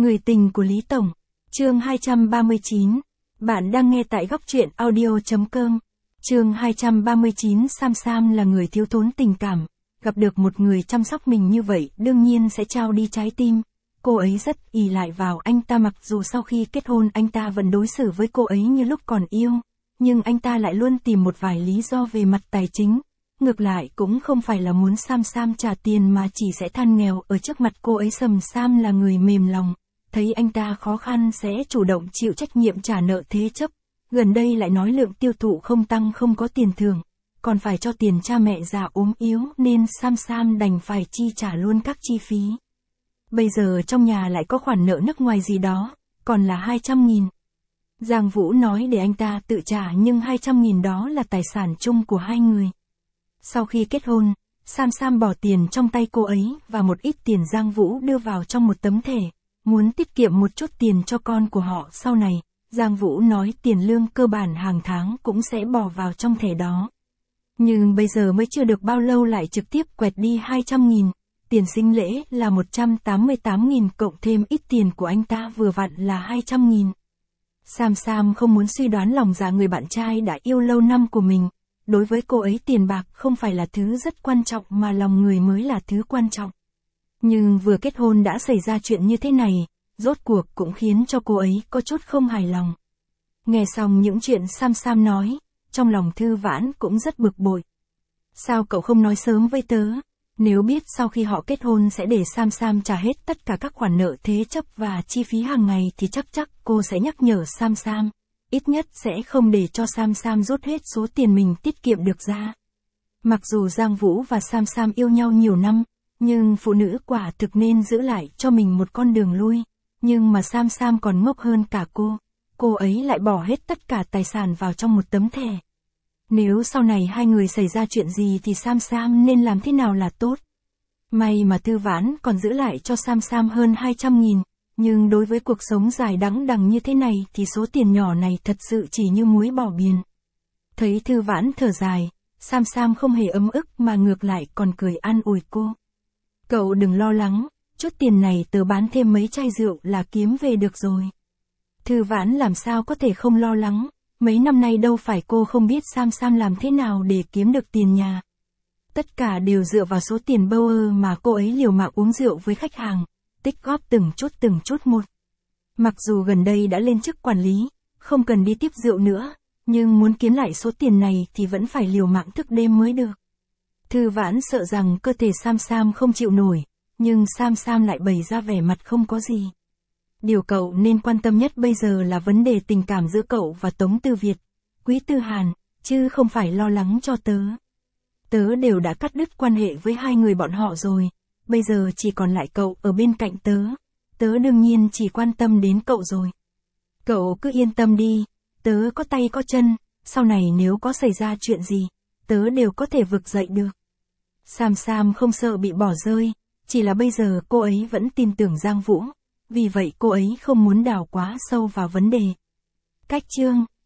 Người tình của Lý Tổng. Chương 239. Bạn đang nghe tại góc truyện audio.com. Chương 239. Sam là người thiếu thốn tình cảm. Gặp được một người chăm sóc mình như vậy đương nhiên sẽ trao đi trái tim. Cô ấy rất ỷ lại vào anh ta, mặc dù sau khi kết hôn anh ta vẫn đối xử với cô ấy như lúc còn yêu. Nhưng anh ta lại luôn tìm một vài lý do về mặt tài chính. Ngược lại cũng không phải là muốn Sam trả tiền mà chỉ sẽ than nghèo ở trước mặt cô ấy. Sam là người mềm lòng. Thấy anh ta khó khăn sẽ chủ động chịu trách nhiệm trả nợ thế chấp. Gần đây lại nói lượng tiêu thụ không tăng, không có tiền thưởng. Còn phải cho tiền cha mẹ già ốm yếu nên Sam đành phải chi trả luôn các chi phí. Bây giờ trong nhà lại có khoản nợ nước ngoài gì đó, còn là 200.000. Giang Vũ nói để anh ta tự trả, nhưng 200.000 đó là tài sản chung của hai người. Sau khi kết hôn, Sam bỏ tiền trong tay cô ấy và một ít tiền Giang Vũ đưa vào trong một tấm thẻ, muốn tiết kiệm một chút tiền cho con của họ sau này. Giang Vũ nói tiền lương cơ bản hàng tháng cũng sẽ bỏ vào trong thẻ đó. Nhưng bây giờ mới chưa được bao lâu lại trực tiếp quẹt đi 200.000, tiền sinh lễ là 188.000 cộng thêm ít tiền của anh ta vừa vặn là 200.000. Sam không muốn suy đoán lòng dạ người bạn trai đã yêu lâu năm của mình. Đối với cô ấy tiền bạc không phải là thứ rất quan trọng mà lòng người mới là thứ quan trọng. Nhưng vừa kết hôn đã xảy ra chuyện như thế này, rốt cuộc cũng khiến cho cô ấy có chút không hài lòng. Nghe xong những chuyện Sam nói, trong lòng Thư Vãn cũng rất bực bội. Sao cậu không nói sớm với tớ? Nếu biết sau khi họ kết hôn sẽ để Sam trả hết tất cả các khoản nợ thế chấp và chi phí hàng ngày thì chắc cô sẽ nhắc nhở Sam. Ít nhất sẽ không để cho Sam rút hết số tiền mình tiết kiệm được ra. Mặc dù Giang Vũ và Sam yêu nhau nhiều năm, nhưng phụ nữ quả thực nên giữ lại cho mình một con đường lui. Nhưng mà Sam còn ngốc hơn cả cô ấy lại bỏ hết tất cả tài sản vào trong một tấm thẻ. Nếu sau này hai người xảy ra chuyện gì thì Sam nên làm thế nào là tốt? May mà Thư Vãn còn giữ lại cho Sam hơn 200.000, nhưng đối với cuộc sống dài đẵng đằng như thế này thì số tiền nhỏ này thật sự chỉ như muối bỏ biển. Thấy Thư Vãn thở dài, Sam không hề ấm ức mà ngược lại còn cười an ủi cô. Cậu đừng lo lắng, chút tiền này tớ bán thêm mấy chai rượu là kiếm về được rồi. Thư Vãn làm sao có thể không lo lắng, mấy năm nay đâu phải cô không biết Sam làm thế nào để kiếm được tiền nhà. Tất cả đều dựa vào số tiền bâu mà cô ấy liều mạng uống rượu với khách hàng, tích góp từng chút một. Mặc dù gần đây đã lên chức quản lý, không cần đi tiếp rượu nữa, nhưng muốn kiếm lại số tiền này thì vẫn phải liều mạng thức đêm mới được. Thư Vãn sợ rằng cơ thể Sam không chịu nổi, nhưng Sam lại bày ra vẻ mặt không có gì. Điều cậu nên quan tâm nhất bây giờ là vấn đề tình cảm giữa cậu và Tống Tư Việt, Quý Tư Hàn, chứ không phải lo lắng cho tớ. Tớ đều đã cắt đứt quan hệ với hai người bọn họ rồi, bây giờ chỉ còn lại cậu ở bên cạnh tớ. Tớ đương nhiên chỉ quan tâm đến cậu rồi. Cậu cứ yên tâm đi, tớ có tay có chân, sau này nếu có xảy ra chuyện gì, tớ đều có thể vực dậy được. Sam không sợ bị bỏ rơi, chỉ là bây giờ cô ấy vẫn tin tưởng Giang Vũ, vì vậy cô ấy không muốn đào quá sâu vào vấn đề. Cách chương